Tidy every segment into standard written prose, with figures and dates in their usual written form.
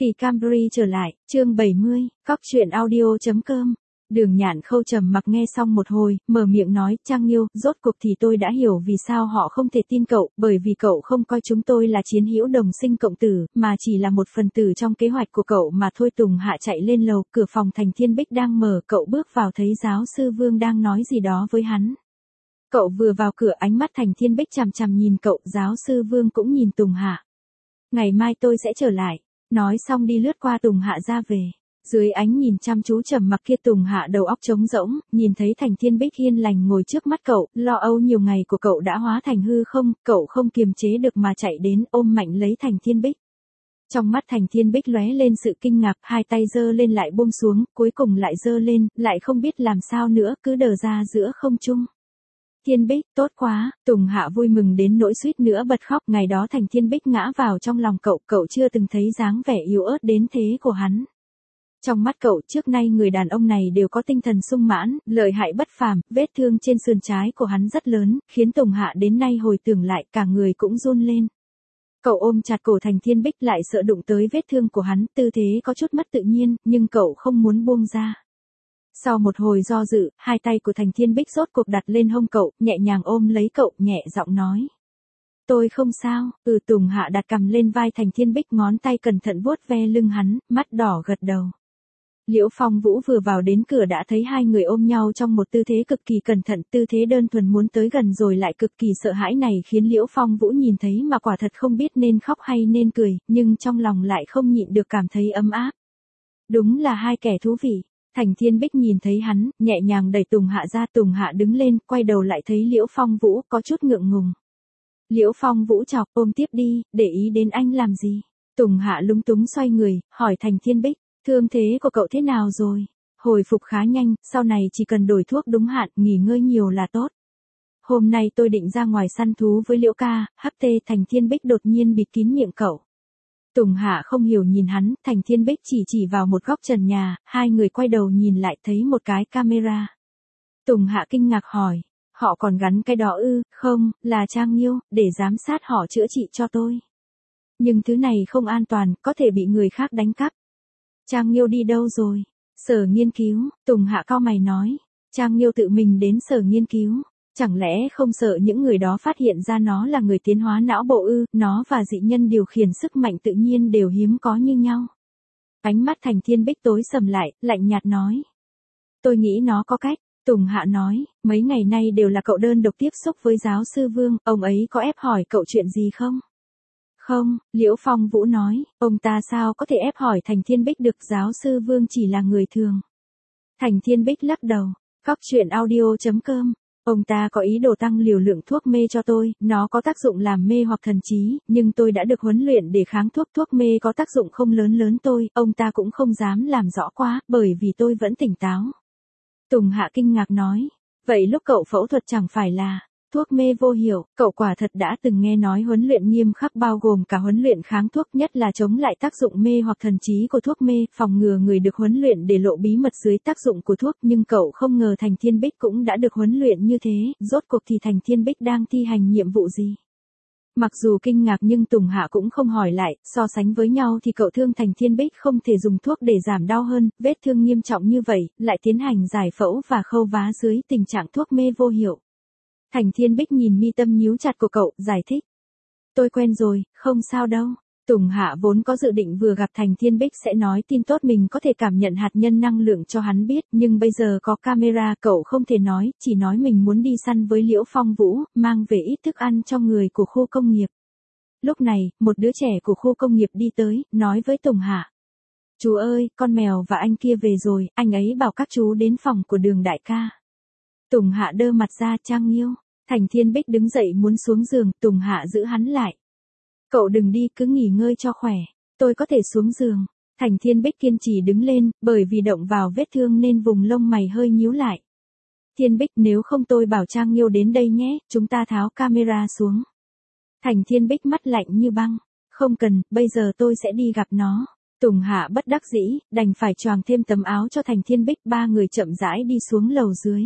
Kỳ Camry trở lại, chương 70, cóc truyện audio.com. Đường Nhạn Khâu trầm mặc nghe xong một hồi, mở miệng nói, Trang Nghiêu, rốt cuộc thì tôi đã hiểu vì sao họ không thể tin cậu, bởi vì cậu không coi chúng tôi là chiến hữu đồng sinh cộng tử, mà chỉ là một phần tử trong kế hoạch của cậu mà thôi. Tùng Hạ chạy lên lầu, cửa phòng Thành Thiên Bích đang mở, cậu bước vào thấy giáo sư Vương đang nói gì đó với hắn. Cậu vừa vào cửa, ánh mắt Thành Thiên Bích chằm chằm nhìn cậu, giáo sư Vương cũng nhìn Tùng Hạ. Ngày mai tôi sẽ trở lại. Nói xong đi lướt qua Tùng Hạ ra về. Dưới ánh nhìn chăm chú trầm mặc kia, Tùng Hạ đầu óc trống rỗng, nhìn thấy Thành Thiên Bích hiền lành ngồi trước mắt cậu, lo âu nhiều ngày của cậu đã hóa thành hư không, cậu không kiềm chế được mà chạy đến ôm mạnh lấy Thành Thiên Bích. Trong mắt Thành Thiên Bích lóe lên sự kinh ngạc, hai tay giơ lên lại buông xuống, cuối cùng lại giơ lên, lại không biết làm sao nữa, cứ đờ ra giữa không trung. Thiên Bích, tốt quá, Tùng Hạ vui mừng đến nỗi suýt nữa bật khóc. Ngày đó Thành Thiên Bích ngã vào trong lòng cậu, cậu chưa từng thấy dáng vẻ yếu ớt đến thế của hắn. Trong mắt cậu, trước nay người đàn ông này đều có tinh thần sung mãn, lợi hại bất phàm, vết thương trên sườn trái của hắn rất lớn, khiến Tùng Hạ đến nay hồi tưởng lại cả người cũng run lên. Cậu ôm chặt cổ Thành Thiên Bích, lại sợ đụng tới vết thương của hắn, tư thế có chút mất tự nhiên, nhưng cậu không muốn buông ra. Sau một hồi do dự, hai tay của Thành Thiên Bích rốt cuộc đặt lên hông cậu, nhẹ nhàng ôm lấy cậu, nhẹ giọng nói. Tôi không sao. Tùng Hạ đặt cằm lên vai Thành Thiên Bích, ngón tay cẩn thận vuốt ve lưng hắn, mắt đỏ gật đầu. Liễu Phong Vũ vừa vào đến cửa đã thấy hai người ôm nhau trong một tư thế cực kỳ cẩn thận, tư thế đơn thuần muốn tới gần rồi lại cực kỳ sợ hãi này khiến Liễu Phong Vũ nhìn thấy mà quả thật không biết nên khóc hay nên cười, nhưng trong lòng lại không nhịn được cảm thấy ấm áp. Đúng là hai kẻ thú vị. Thành Thiên Bích nhìn thấy hắn, nhẹ nhàng đẩy Tùng Hạ ra, Tùng Hạ đứng lên, quay đầu lại thấy Liễu Phong Vũ, có chút ngượng ngùng. Liễu Phong Vũ chọc, ôm tiếp đi, để ý đến anh làm gì? Tùng Hạ lúng túng xoay người, hỏi Thành Thiên Bích, thương thế của cậu thế nào rồi? Hồi phục khá nhanh, sau này chỉ cần đổi thuốc đúng hạn, nghỉ ngơi nhiều là tốt. Hôm nay tôi định ra ngoài săn thú với Liễu ca, hấp tê. Thành Thiên Bích đột nhiên bịt kín miệng cậu. Tùng Hạ không hiểu nhìn hắn, Thành Thiên Bích chỉ vào một góc trần nhà, hai người quay đầu nhìn lại thấy một cái camera. Tùng Hạ kinh ngạc hỏi, họ còn gắn cái đó ư? Không, là Trang Nghiêu, để giám sát họ chữa trị cho tôi. Nhưng thứ này không an toàn, có thể bị người khác đánh cắp. Trang Nghiêu đi đâu rồi? Sở nghiên cứu. Tùng Hạ cau mày nói, Trang Nghiêu tự mình đến sở nghiên cứu. Chẳng lẽ không sợ những người đó phát hiện ra nó là người tiến hóa não bộ ư? Nó và dị nhân điều khiển sức mạnh tự nhiên đều hiếm có như nhau. Ánh mắt Thành Thiên Bích tối sầm lại, lạnh nhạt nói. Tôi nghĩ nó có cách. Tùng Hạ nói, mấy ngày nay đều là cậu đơn độc tiếp xúc với giáo sư Vương, ông ấy có ép hỏi cậu chuyện gì không? Không, Liễu Phong Vũ nói, ông ta sao có thể ép hỏi Thành Thiên Bích được, giáo sư Vương chỉ là người thường. Thành Thiên Bích lắc đầu, cóc truyện audio.com. Ông ta có ý đồ tăng liều lượng thuốc mê cho tôi, nó có tác dụng làm mê hoặc thần trí, nhưng tôi đã được huấn luyện để kháng thuốc mê có tác dụng không lớn tôi, ông ta cũng không dám làm rõ quá, bởi vì tôi vẫn tỉnh táo. Tùng Hạ kinh ngạc nói, vậy lúc cậu phẫu thuật chẳng phải là thuốc mê vô hiệu? Cậu quả thật đã từng nghe nói huấn luyện nghiêm khắc bao gồm cả huấn luyện kháng thuốc, nhất là chống lại tác dụng mê hoặc thần trí của thuốc mê, phòng ngừa người được huấn luyện để lộ bí mật dưới tác dụng của thuốc, nhưng cậu không ngờ Thành Thiên Bích cũng đã được huấn luyện như thế, rốt cuộc thì Thành Thiên Bích đang thi hành nhiệm vụ gì? Mặc dù kinh ngạc nhưng Tùng Hạ cũng không hỏi lại, so sánh với nhau thì cậu thương Thành Thiên Bích không thể dùng thuốc để giảm đau hơn, vết thương nghiêm trọng như vậy, lại tiến hành giải phẫu và khâu vá dưới tình trạng thuốc mê vô hiệu. Thành Thiên Bích nhìn mi tâm nhíu chặt của cậu, giải thích. Tôi quen rồi, không sao đâu. Tùng Hạ vốn có dự định vừa gặp Thành Thiên Bích sẽ nói tin tốt mình có thể cảm nhận hạt nhân năng lượng cho hắn biết, nhưng bây giờ có camera cậu không thể nói, chỉ nói mình muốn đi săn với Liễu Phong Vũ, mang về ít thức ăn cho người của khu công nghiệp. Lúc này, một đứa trẻ của khu công nghiệp đi tới, nói với Tùng Hạ. Chú ơi, con mèo và anh kia về rồi, anh ấy bảo các chú đến phòng của Đường đại ca. Tùng Hạ đơ mặt ra, Trang Nghiêu. Thành Thiên Bích đứng dậy muốn xuống giường, Tùng Hạ giữ hắn lại. Cậu đừng đi, cứ nghỉ ngơi cho khỏe. Tôi có thể xuống giường. Thành Thiên Bích kiên trì đứng lên, bởi vì động vào vết thương nên vùng lông mày hơi nhíu lại. Thiên Bích, nếu không tôi bảo Trang Nghiêu đến đây nhé, chúng ta tháo camera xuống. Thành Thiên Bích mắt lạnh như băng. Không cần, bây giờ tôi sẽ đi gặp nó. Tùng Hạ bất đắc dĩ, đành phải choàng thêm tấm áo cho Thành Thiên Bích, ba người chậm rãi đi xuống lầu dưới.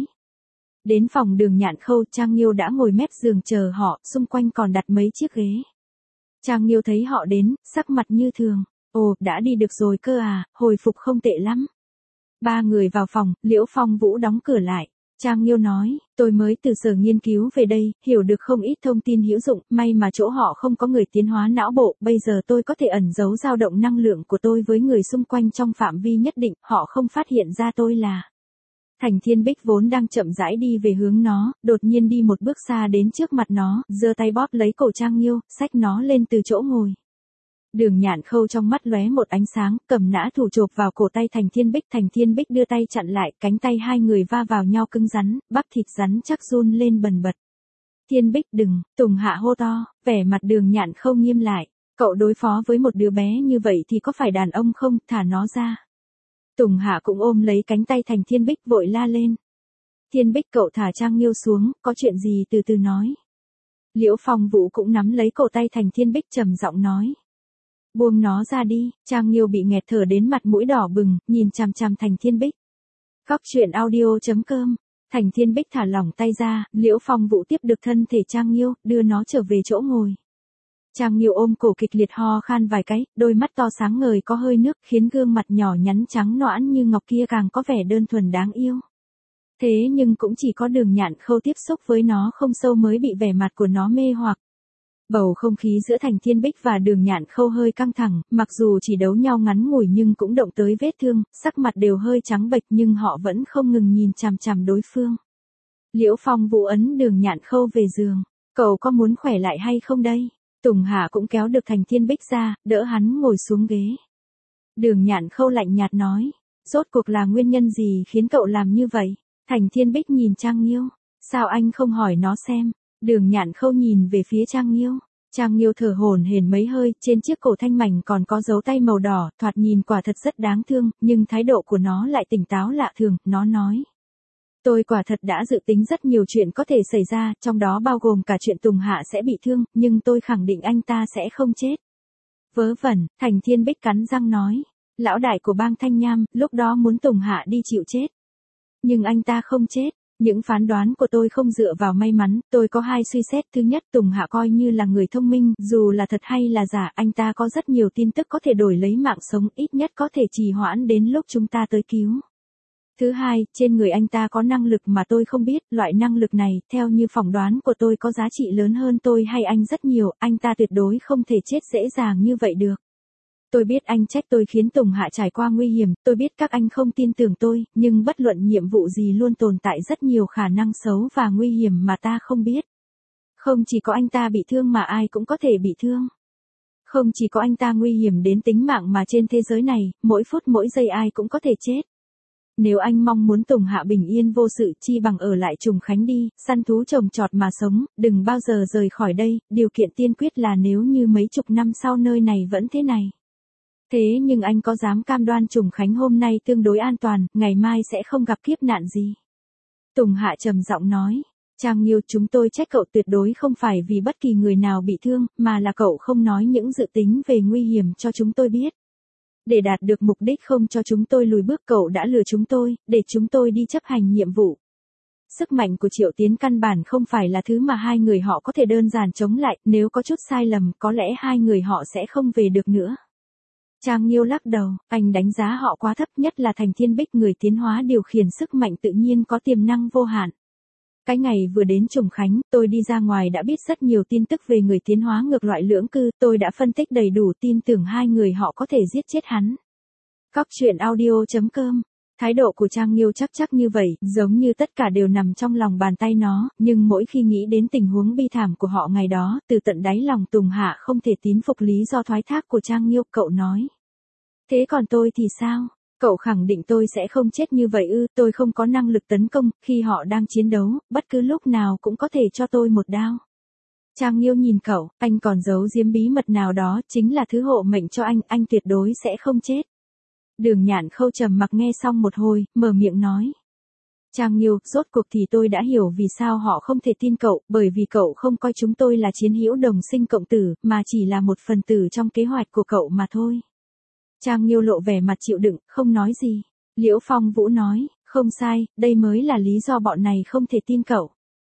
Đến phòng Đường Nhạn Khâu, Trang Nghiêu đã ngồi mép giường chờ họ, xung quanh còn đặt mấy chiếc ghế. Trang Nghiêu thấy họ đến, sắc mặt như thường. Ồ, đã đi được rồi cơ à, hồi phục không tệ lắm. Ba người vào phòng, Liễu Phong Vũ đóng cửa lại. Trang Nghiêu nói, tôi mới từ sở nghiên cứu về đây, hiểu được không ít thông tin hữu dụng, may mà chỗ họ không có người tiến hóa não bộ, bây giờ tôi có thể ẩn giấu dao động năng lượng của tôi với người xung quanh trong phạm vi nhất định, họ không phát hiện ra tôi là. Thành Thiên Bích vốn đang chậm rãi đi về hướng nó, đột nhiên đi một bước xa đến trước mặt nó, giơ tay bóp lấy cổ Trang Nghiêu, xách nó lên từ chỗ ngồi. Đường Nhạn Khâu trong mắt lóe một ánh sáng, cầm nã thủ chộp vào cổ tay Thành Thiên Bích đưa tay chặn lại, cánh tay hai người va vào nhau cứng rắn, bắp thịt rắn chắc run lên bần bật. Thiên Bích đừng, Tùng Hạ hô to, vẻ mặt Đường Nhạn Khâu nghiêm lại, cậu đối phó với một đứa bé như vậy thì có phải đàn ông không, thả nó ra. Tùng Hạ cũng ôm lấy cánh tay Thành Thiên Bích vội la lên. Thiên Bích cậu thả Trang Nghiêu xuống, có chuyện gì từ từ nói. Liễu Phong Vũ cũng nắm lấy cổ tay Thành Thiên Bích trầm giọng nói. Buông nó ra đi, Trang Nghiêu bị nghẹt thở đến mặt mũi đỏ bừng, nhìn chằm chằm Thành Thiên Bích. Góc truyện audio.com. Thành Thiên Bích thả lỏng tay ra, Liễu Phong Vũ tiếp được thân thể Trang Nghiêu, đưa nó trở về chỗ ngồi. Trang Nghiêu ôm cổ kịch liệt ho khan vài cái, đôi mắt to sáng ngời có hơi nước khiến gương mặt nhỏ nhắn trắng nõn như ngọc kia càng có vẻ đơn thuần đáng yêu. Thế nhưng cũng chỉ có Đường Nhạn Khâu tiếp xúc với nó không sâu mới bị vẻ mặt của nó mê hoặc. Bầu không khí giữa Thành Thiên Bích và Đường Nhạn Khâu hơi căng thẳng, mặc dù chỉ đấu nhau ngắn ngủi nhưng cũng động tới vết thương, sắc mặt đều hơi trắng bệch nhưng họ vẫn không ngừng nhìn chằm chằm đối phương. Liễu Phong Vũ ấn Đường Nhạn Khâu về giường, cậu có muốn khỏe lại hay không đây? Tùng Hạ cũng kéo được Thành Thiên Bích ra, đỡ hắn ngồi xuống ghế. Đường Nhạn Khâu lạnh nhạt nói, rốt cuộc là nguyên nhân gì khiến cậu làm như vậy? Thành Thiên Bích nhìn Trang Nghiêu, sao anh không hỏi nó xem? Đường Nhạn Khâu nhìn về phía Trang Nghiêu. Trang Nghiêu thở hổn hển mấy hơi, trên chiếc cổ thanh mảnh còn có dấu tay màu đỏ, thoạt nhìn quả thật rất đáng thương, nhưng thái độ của nó lại tỉnh táo lạ thường, nó nói. Tôi quả thật đã dự tính rất nhiều chuyện có thể xảy ra, trong đó bao gồm cả chuyện Tùng Hạ sẽ bị thương, nhưng tôi khẳng định anh ta sẽ không chết. Vớ vẩn, Thành Thiên Bích cắn răng nói. Lão đại của bang Thanh Nham, lúc đó muốn Tùng Hạ đi chịu chết. Nhưng anh ta không chết. Những phán đoán của tôi không dựa vào may mắn, tôi có hai suy xét. Thứ nhất, Tùng Hạ coi như là người thông minh, dù là thật hay là giả, anh ta có rất nhiều tin tức có thể đổi lấy mạng sống, ít nhất có thể trì hoãn đến lúc chúng ta tới cứu. Thứ hai, trên người anh ta có năng lực mà tôi không biết, loại năng lực này, theo như phỏng đoán của tôi có giá trị lớn hơn tôi hay anh rất nhiều, anh ta tuyệt đối không thể chết dễ dàng như vậy được. Tôi biết anh trách tôi khiến Tùng Hạ trải qua nguy hiểm, tôi biết các anh không tin tưởng tôi, nhưng bất luận nhiệm vụ gì luôn tồn tại rất nhiều khả năng xấu và nguy hiểm mà ta không biết. Không chỉ có anh ta bị thương mà ai cũng có thể bị thương. Không chỉ có anh ta nguy hiểm đến tính mạng mà trên thế giới này, mỗi phút mỗi giây ai cũng có thể chết. Nếu anh mong muốn Tùng Hạ bình yên vô sự chi bằng ở lại Trùng Khánh đi, săn thú trồng trọt mà sống, đừng bao giờ rời khỏi đây, điều kiện tiên quyết là nếu như mấy chục năm sau nơi này vẫn thế này. Thế nhưng anh có dám cam đoan Trùng Khánh hôm nay tương đối an toàn, ngày mai sẽ không gặp kiếp nạn gì? Tùng Hạ trầm giọng nói, Trang Nghiêu chúng tôi trách cậu tuyệt đối không phải vì bất kỳ người nào bị thương, mà là cậu không nói những dự tính về nguy hiểm cho chúng tôi biết. Để đạt được mục đích không cho chúng tôi lùi bước cậu đã lừa chúng tôi, để chúng tôi đi chấp hành nhiệm vụ. Sức mạnh của Triệu Tiến căn bản không phải là thứ mà hai người họ có thể đơn giản chống lại, nếu có chút sai lầm có lẽ hai người họ sẽ không về được nữa. Trang Nghiêu lắc đầu, anh đánh giá họ quá thấp, nhất là Thành Thiên Bích người tiến hóa điều khiển sức mạnh tự nhiên có tiềm năng vô hạn. Cái ngày vừa đến Trùng Khánh, tôi đi ra ngoài đã biết rất nhiều tin tức về người tiến hóa ngược loại lưỡng cư, tôi đã phân tích đầy đủ tin tưởng hai người họ có thể giết chết hắn. Góc truyện audio.com. Thái độ của Trang Nghiêu chắc như vậy, giống như tất cả đều nằm trong lòng bàn tay nó, nhưng mỗi khi nghĩ đến tình huống bi thảm của họ ngày đó, từ tận đáy lòng Tùng Hạ không thể tín phục lý do thoái thác của Trang Nghiêu, cậu nói. Thế còn tôi thì sao? Cậu khẳng định tôi sẽ không chết như vậy ư? Tôi không có năng lực tấn công, khi họ đang chiến đấu, bất cứ lúc nào cũng có thể cho tôi một đao. Trang Nghiêu nhìn cậu, anh còn giấu giếm bí mật nào đó, chính là thứ hộ mệnh cho anh tuyệt đối sẽ không chết. Đường Nhạn Khâu trầm mặc nghe xong một hồi, mở miệng nói. Trang Nghiêu, rốt cuộc thì tôi đã hiểu vì sao họ không thể tin cậu, bởi vì cậu không coi chúng tôi là chiến hữu đồng sinh cộng tử, mà chỉ là một phần tử trong kế hoạch của cậu mà thôi. Trang Nghiêu lộ vẻ mặt chịu đựng, không nói gì. Liễu Phong Vũ nói, không sai, đây mới là lý do bọn này không thể tin cậu.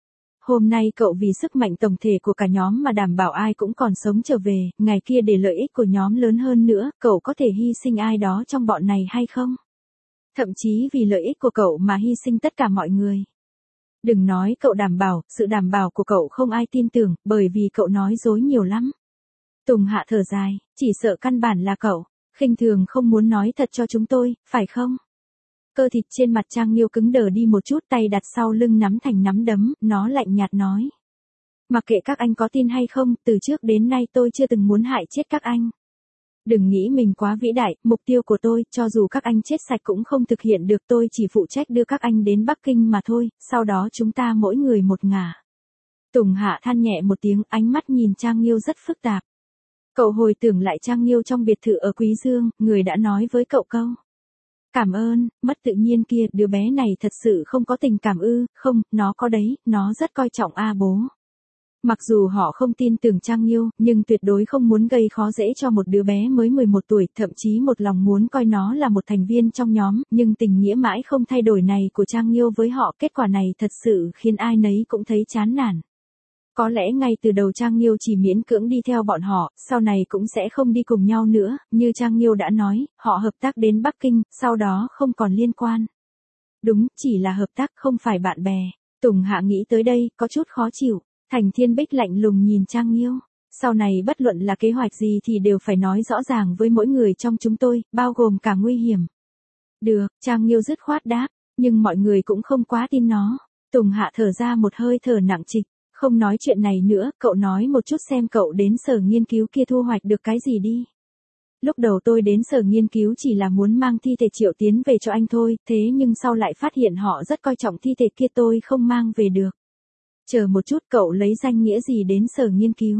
Hôm nay cậu vì sức mạnh tổng thể của cả nhóm mà đảm bảo ai cũng còn sống trở về, ngày kia để lợi ích của nhóm lớn hơn nữa, cậu có thể hy sinh ai đó trong bọn này hay không? Thậm chí vì lợi ích của cậu mà hy sinh tất cả mọi người. Đừng nói cậu đảm bảo, sự đảm bảo của cậu không ai tin tưởng, bởi vì cậu nói dối nhiều lắm. Tùng Hạ thở dài, chỉ sợ căn bản là cậu, khinh thường không muốn nói thật cho chúng tôi, phải không? Cơ thịt trên mặt Trang Nghiêu cứng đờ đi một chút, tay đặt sau lưng nắm thành nắm đấm, nó lạnh nhạt nói. Mặc kệ các anh có tin hay không, từ trước đến nay tôi chưa từng muốn hại chết các anh. Đừng nghĩ mình quá vĩ đại, mục tiêu của tôi, cho dù các anh chết sạch cũng không thực hiện được, tôi chỉ phụ trách đưa các anh đến Bắc Kinh mà thôi, sau đó chúng ta mỗi người một ngả. Tùng Hạ than nhẹ một tiếng, ánh mắt nhìn Trang Nghiêu rất phức tạp. Cậu hồi tưởng lại Trang Nghiêu trong biệt thự ở Quý Dương, người đã nói với cậu câu. Cảm ơn, mất tự nhiên kia, đứa bé này thật sự không có tình cảm ư, không, nó có đấy, nó rất coi trọng A bố. Mặc dù họ không tin tưởng Trang Nghiêu, nhưng tuyệt đối không muốn gây khó dễ cho một đứa bé mới 11 tuổi, thậm chí một lòng muốn coi nó là một thành viên trong nhóm, nhưng tình nghĩa mãi không thay đổi này của Trang Nghiêu với họ, kết quả này thật sự khiến ai nấy cũng thấy chán nản. Có lẽ ngay từ đầu Trang Nghiêu chỉ miễn cưỡng đi theo bọn họ, sau này cũng sẽ không đi cùng nhau nữa, như Trang Nghiêu đã nói, họ hợp tác đến Bắc Kinh, sau đó không còn liên quan. Đúng, chỉ là hợp tác không phải bạn bè. Tùng Hạ nghĩ tới đây, có chút khó chịu. Thành Thiên Bích lạnh lùng nhìn Trang Nghiêu. Sau này bất luận là kế hoạch gì thì đều phải nói rõ ràng với mỗi người trong chúng tôi, bao gồm cả nguy hiểm. Được, Trang Nghiêu dứt khoát đáp, nhưng mọi người cũng không quá tin nó. Tùng Hạ thở ra một hơi thở nặng trịch. Không nói chuyện này nữa, cậu nói một chút xem cậu đến sở nghiên cứu kia thu hoạch được cái gì đi. Lúc đầu tôi đến sở nghiên cứu chỉ là muốn mang thi thể Triệu Tiến về cho anh thôi, thế nhưng sau lại phát hiện họ rất coi trọng thi thể kia, tôi không mang về được. Chờ một chút, cậu lấy danh nghĩa gì đến sở nghiên cứu?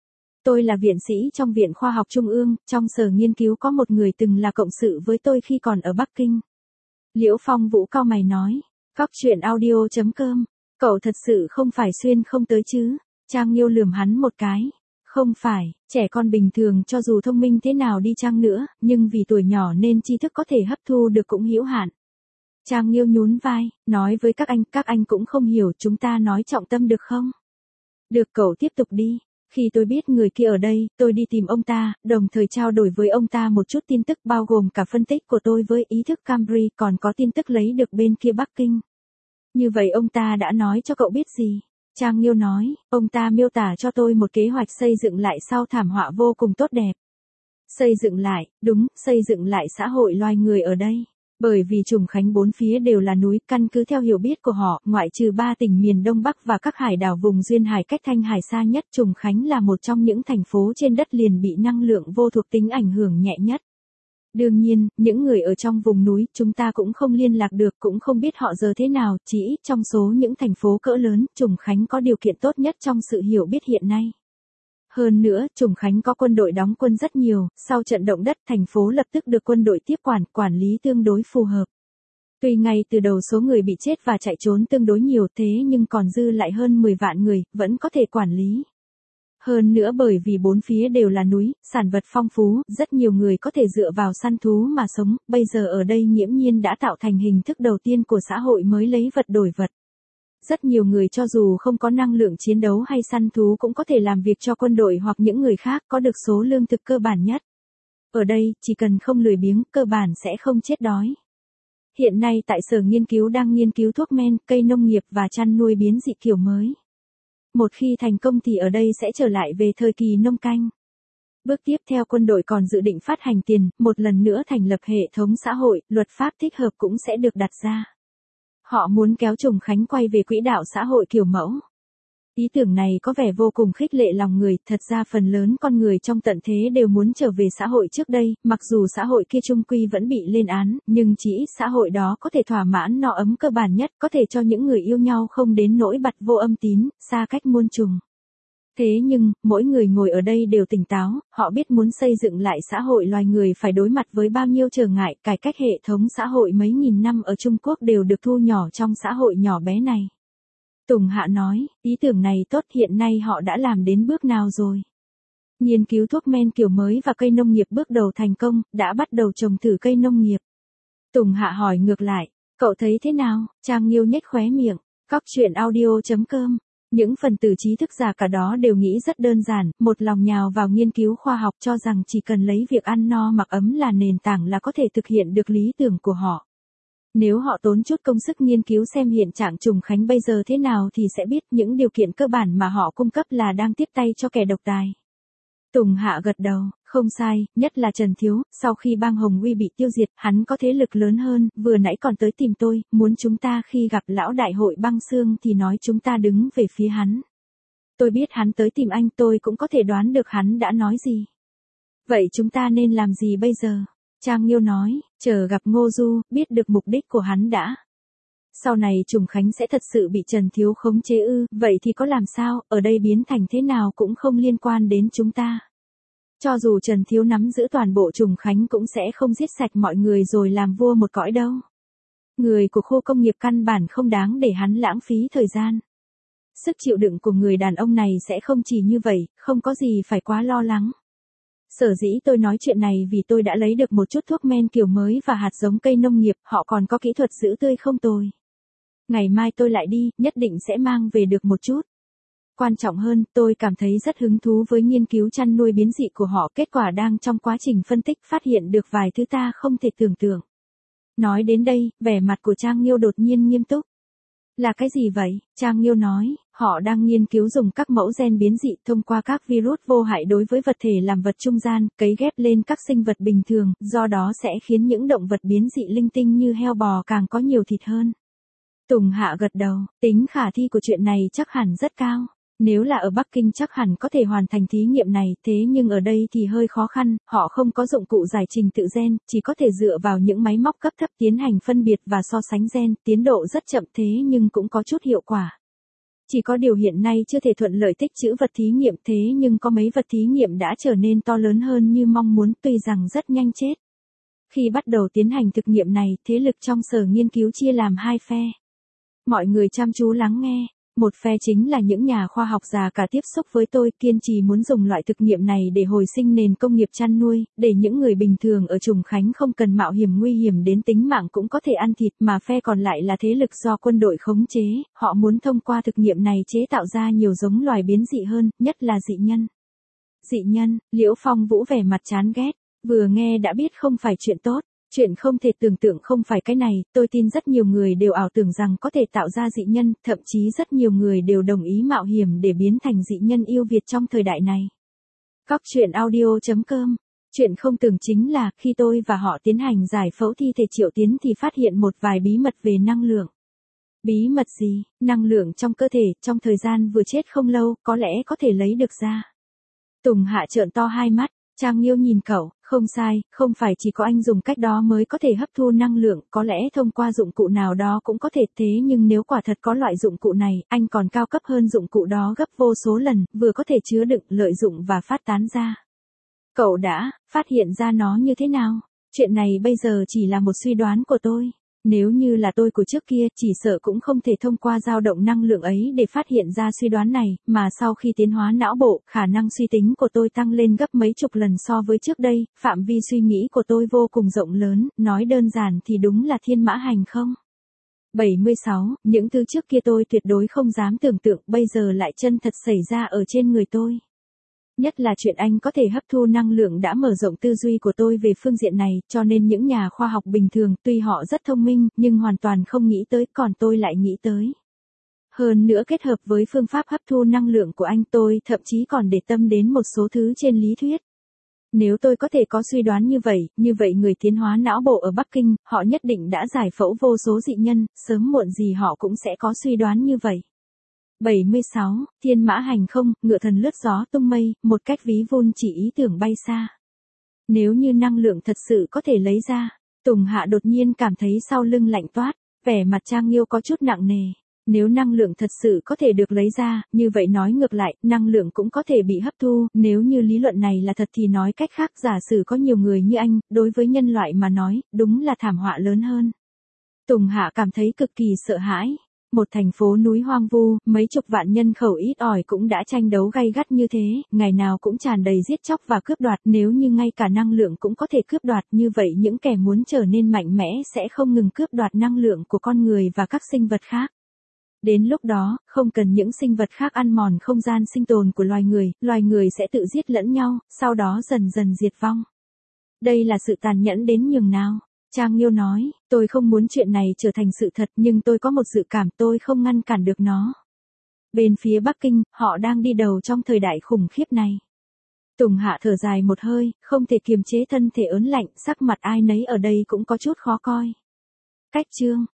Tôi là viện sĩ trong Viện Khoa học Trung ương, trong sở nghiên cứu có một người từng là cộng sự với tôi khi còn ở Bắc Kinh. Liễu Phong Vũ cau mày nói, Cóc truyện audio.com, cậu thật sự không phải xuyên không tới chứ? Trang Nghiêu lườm hắn một cái. Không phải, trẻ con bình thường cho dù thông minh thế nào đi chăng nữa, nhưng vì tuổi nhỏ nên tri thức có thể hấp thu được cũng hữu hạn. Trang Nghiêu nhún vai, nói với các anh cũng không hiểu, chúng ta nói trọng tâm được không? Được, cậu tiếp tục đi. Khi tôi biết người kia ở đây, tôi đi tìm ông ta, đồng thời trao đổi với ông ta một chút tin tức bao gồm cả phân tích của tôi với ý thức Cambry, còn có tin tức lấy được bên kia Bắc Kinh. Như vậy ông ta đã nói cho cậu biết gì? Trang Nghiêu nói, ông ta miêu tả cho tôi một kế hoạch xây dựng lại sau thảm họa vô cùng tốt đẹp. Xây dựng lại, đúng, xây dựng lại xã hội loài người ở đây. Bởi vì Trùng Khánh bốn phía đều là núi, căn cứ theo hiểu biết của họ, ngoại trừ 3 tỉnh miền Đông Bắc và các hải đảo vùng duyên hải cách Thanh Hải xa nhất, Trùng Khánh là một trong những thành phố trên đất liền bị năng lượng vô thuộc tính ảnh hưởng nhẹ nhất. Đương nhiên, những người ở trong vùng núi, chúng ta cũng không liên lạc được, cũng không biết họ giờ thế nào, chỉ ít trong số những thành phố cỡ lớn, Trùng Khánh có điều kiện tốt nhất trong sự hiểu biết hiện nay. Hơn nữa, Trùng Khánh có quân đội đóng quân rất nhiều, sau trận động đất, thành phố lập tức được quân đội tiếp quản lý tương đối phù hợp. Tuy ngay từ đầu số người bị chết và chạy trốn tương đối nhiều, thế nhưng còn dư lại hơn 10 vạn người, vẫn có thể quản lý. Hơn nữa bởi vì bốn phía đều là núi, sản vật phong phú, rất nhiều người có thể dựa vào săn thú mà sống, bây giờ ở đây nghiễm nhiên đã tạo thành hình thức đầu tiên của xã hội mới lấy vật đổi vật. Rất nhiều người cho dù không có năng lượng chiến đấu hay săn thú cũng có thể làm việc cho quân đội hoặc những người khác, có được số lương thực cơ bản nhất. Ở đây, chỉ cần không lười biếng, cơ bản sẽ không chết đói. Hiện nay tại sở nghiên cứu đang nghiên cứu thuốc men, cây nông nghiệp và chăn nuôi biến dị kiểu mới. Một khi thành công thì ở đây sẽ trở lại về thời kỳ nông canh. Bước tiếp theo, quân đội còn dự định phát hành tiền, một lần nữa thành lập hệ thống xã hội, luật pháp thích hợp cũng sẽ được đặt ra. Họ muốn kéo Trùng Khánh quay về quỹ đạo xã hội kiểu mẫu. Ý tưởng này có vẻ vô cùng khích lệ lòng người, thật ra phần lớn con người trong tận thế đều muốn trở về xã hội trước đây, mặc dù xã hội kia chung quy vẫn bị lên án, nhưng chỉ ít xã hội đó có thể thỏa mãn no ấm cơ bản nhất, có thể cho những người yêu nhau không đến nỗi bặt vô âm tín, xa cách muôn trùng. Thế nhưng, mỗi người ngồi ở đây đều tỉnh táo, họ biết muốn xây dựng lại xã hội loài người phải đối mặt với bao nhiêu trở ngại, cải cách hệ thống xã hội mấy nghìn năm ở Trung Quốc đều được thu nhỏ trong xã hội nhỏ bé này. Tùng Hạ nói, ý tưởng này tốt, hiện nay họ đã làm đến bước nào rồi? Nghiên cứu thuốc men kiểu mới và cây nông nghiệp bước đầu thành công, đã bắt đầu trồng thử cây nông nghiệp. Tùng Hạ hỏi ngược lại, cậu thấy thế nào? Trang Nghiêu nhếch khóe miệng, Cóc truyện audio.com Những phần tử trí thức già cả đó đều nghĩ rất đơn giản, một lòng nhào vào nghiên cứu khoa học cho rằng chỉ cần lấy việc ăn no mặc ấm là nền tảng là có thể thực hiện được lý tưởng của họ. Nếu họ tốn chút công sức nghiên cứu xem hiện trạng Trùng Khánh bây giờ thế nào thì sẽ biết những điều kiện cơ bản mà họ cung cấp là đang tiếp tay cho kẻ độc tài. Tùng Hạ gật đầu, không sai, nhất là Trần Thiếu, sau khi bang Hồng Uy bị tiêu diệt, hắn có thế lực lớn hơn, vừa nãy còn tới tìm tôi, muốn chúng ta khi gặp lão đại hội băng xương thì nói chúng ta đứng về phía hắn. Tôi biết hắn tới tìm anh, tôi cũng có thể đoán được hắn đã nói gì. Vậy chúng ta nên làm gì bây giờ? Trang Nghiêu nói, chờ gặp Ngô Du, biết được mục đích của hắn đã. Sau này Trùng Khánh sẽ thật sự bị Trần Thiếu khống chế ư, vậy thì có làm sao, ở đây biến thành thế nào cũng không liên quan đến chúng ta. Cho dù Trần Thiếu nắm giữ toàn bộ Trùng Khánh cũng sẽ không giết sạch mọi người rồi làm vua một cõi đâu. Người của khu công nghiệp căn bản không đáng để hắn lãng phí thời gian. Sức chịu đựng của người đàn ông này sẽ không chỉ như vậy, không có gì phải quá lo lắng. Sở dĩ tôi nói chuyện này vì tôi đã lấy được một chút thuốc men kiểu mới và hạt giống cây nông nghiệp, họ còn có kỹ thuật giữ tươi không tồi. Ngày mai tôi lại đi, nhất định sẽ mang về được một chút. Quan trọng hơn, tôi cảm thấy rất hứng thú với nghiên cứu chăn nuôi biến dị của họ, kết quả đang trong quá trình phân tích phát hiện được vài thứ ta không thể tưởng tượng. Nói đến đây, vẻ mặt của Trang Nghiêu đột nhiên nghiêm túc. Là cái gì vậy? Trang Nghiêu nói, họ đang nghiên cứu dùng các mẫu gen biến dị thông qua các virus vô hại đối với vật thể làm vật trung gian, cấy ghép lên các sinh vật bình thường, do đó sẽ khiến những động vật biến dị linh tinh như heo bò càng có nhiều thịt hơn. Tùng Hạ gật đầu, tính khả thi của chuyện này chắc hẳn rất cao. Nếu là ở Bắc Kinh chắc hẳn có thể hoàn thành thí nghiệm này, thế nhưng ở đây thì hơi khó khăn, họ không có dụng cụ giải trình tự gen, chỉ có thể dựa vào những máy móc cấp thấp tiến hành phân biệt và so sánh gen, tiến độ rất chậm thế nhưng cũng có chút hiệu quả. Chỉ có điều hiện nay chưa thể thuận lợi tích trữ vật thí nghiệm thế nhưng có mấy vật thí nghiệm đã trở nên to lớn hơn như mong muốn tuy rằng rất nhanh chết. Khi bắt đầu tiến hành thực nghiệm này, thế lực trong sở nghiên cứu chia làm hai phe. Mọi người chăm chú lắng nghe. Một phe chính là những nhà khoa học già cả tiếp xúc với tôi kiên trì muốn dùng loại thực nghiệm này để hồi sinh nền công nghiệp chăn nuôi, để những người bình thường ở Trùng Khánh không cần mạo hiểm nguy hiểm đến tính mạng cũng có thể ăn thịt, mà phe còn lại là thế lực do quân đội khống chế, họ muốn thông qua thực nghiệm này chế tạo ra nhiều giống loài biến dị hơn, nhất là dị nhân. Dị nhân, Liễu Phong Vũ vẻ mặt chán ghét, vừa nghe đã biết không phải chuyện tốt. Chuyện không thể tưởng tượng không phải cái này, tôi tin rất nhiều người đều ảo tưởng rằng có thể tạo ra dị nhân, thậm chí rất nhiều người đều đồng ý mạo hiểm để biến thành dị nhân yêu Việt trong thời đại này. Cóc truyện audio.com. Chuyện không tưởng chính là, khi tôi và họ tiến hành giải phẫu thi thể Triệu Tiến thì phát hiện một vài bí mật về năng lượng. Bí mật gì? Năng lượng trong cơ thể, trong thời gian vừa chết không lâu, có lẽ có thể lấy được ra. Tùng Hạ trợn to hai mắt. Trang Nghiêu nhìn cậu, không sai, không phải chỉ có anh dùng cách đó mới có thể hấp thu năng lượng, có lẽ thông qua dụng cụ nào đó cũng có thể, thế nhưng nếu quả thật có loại dụng cụ này, anh còn cao cấp hơn dụng cụ đó gấp vô số lần, vừa có thể chứa đựng, lợi dụng và phát tán ra. Cậu đã phát hiện ra nó như thế nào? Chuyện này bây giờ chỉ là một suy đoán của tôi. Nếu như là tôi của trước kia, chỉ sợ cũng không thể thông qua dao động năng lượng ấy để phát hiện ra suy đoán này, mà sau khi tiến hóa não bộ, khả năng suy tính của tôi tăng lên gấp mấy chục lần so với trước đây, phạm vi suy nghĩ của tôi vô cùng rộng lớn, nói đơn giản thì đúng là thiên mã hành không. 76, những thứ trước kia tôi tuyệt đối không dám tưởng tượng, bây giờ lại chân thật xảy ra ở trên người tôi. Nhất là chuyện anh có thể hấp thu năng lượng đã mở rộng tư duy của tôi về phương diện này, cho nên những nhà khoa học bình thường, tuy họ rất thông minh, nhưng hoàn toàn không nghĩ tới, còn tôi lại nghĩ tới. Hơn nữa kết hợp với phương pháp hấp thu năng lượng của anh, tôi thậm chí còn để tâm đến một số thứ trên lý thuyết. Nếu tôi có thể có suy đoán như vậy người tiến hóa não bộ ở Bắc Kinh, họ nhất định đã giải phẫu vô số dị nhân, sớm muộn gì họ cũng sẽ có suy đoán như vậy. 76, thiên mã hành không, ngựa thần lướt gió tung mây, một cách ví von chỉ ý tưởng bay xa. Nếu như năng lượng thật sự có thể lấy ra, Tùng Hạ đột nhiên cảm thấy sau lưng lạnh toát, vẻ mặt Trang Nghiêu có chút nặng nề. Nếu năng lượng thật sự có thể được lấy ra, như vậy nói ngược lại, năng lượng cũng có thể bị hấp thu, nếu như lý luận này là thật thì nói cách khác, giả sử có nhiều người như anh, đối với nhân loại mà nói, đúng là thảm họa lớn hơn. Tùng Hạ cảm thấy cực kỳ sợ hãi. Một thành phố núi hoang vu, mấy chục vạn nhân khẩu ít ỏi cũng đã tranh đấu gay gắt như thế, ngày nào cũng tràn đầy giết chóc và cướp đoạt, nếu như ngay cả năng lượng cũng có thể cướp đoạt, như vậy những kẻ muốn trở nên mạnh mẽ sẽ không ngừng cướp đoạt năng lượng của con người và các sinh vật khác. Đến lúc đó, không cần những sinh vật khác ăn mòn không gian sinh tồn của loài người sẽ tự giết lẫn nhau, sau đó dần dần diệt vong. Đây là sự tàn nhẫn đến nhường nào. Trang Nghiêu nói, tôi không muốn chuyện này trở thành sự thật nhưng tôi có một dự cảm tôi không ngăn cản được nó. Bên phía Bắc Kinh, họ đang đi đầu trong thời đại khủng khiếp này. Tùng Hạ thở dài một hơi, không thể kiềm chế thân thể ớn lạnh, sắc mặt ai nấy ở đây cũng có chút khó coi. Cách chương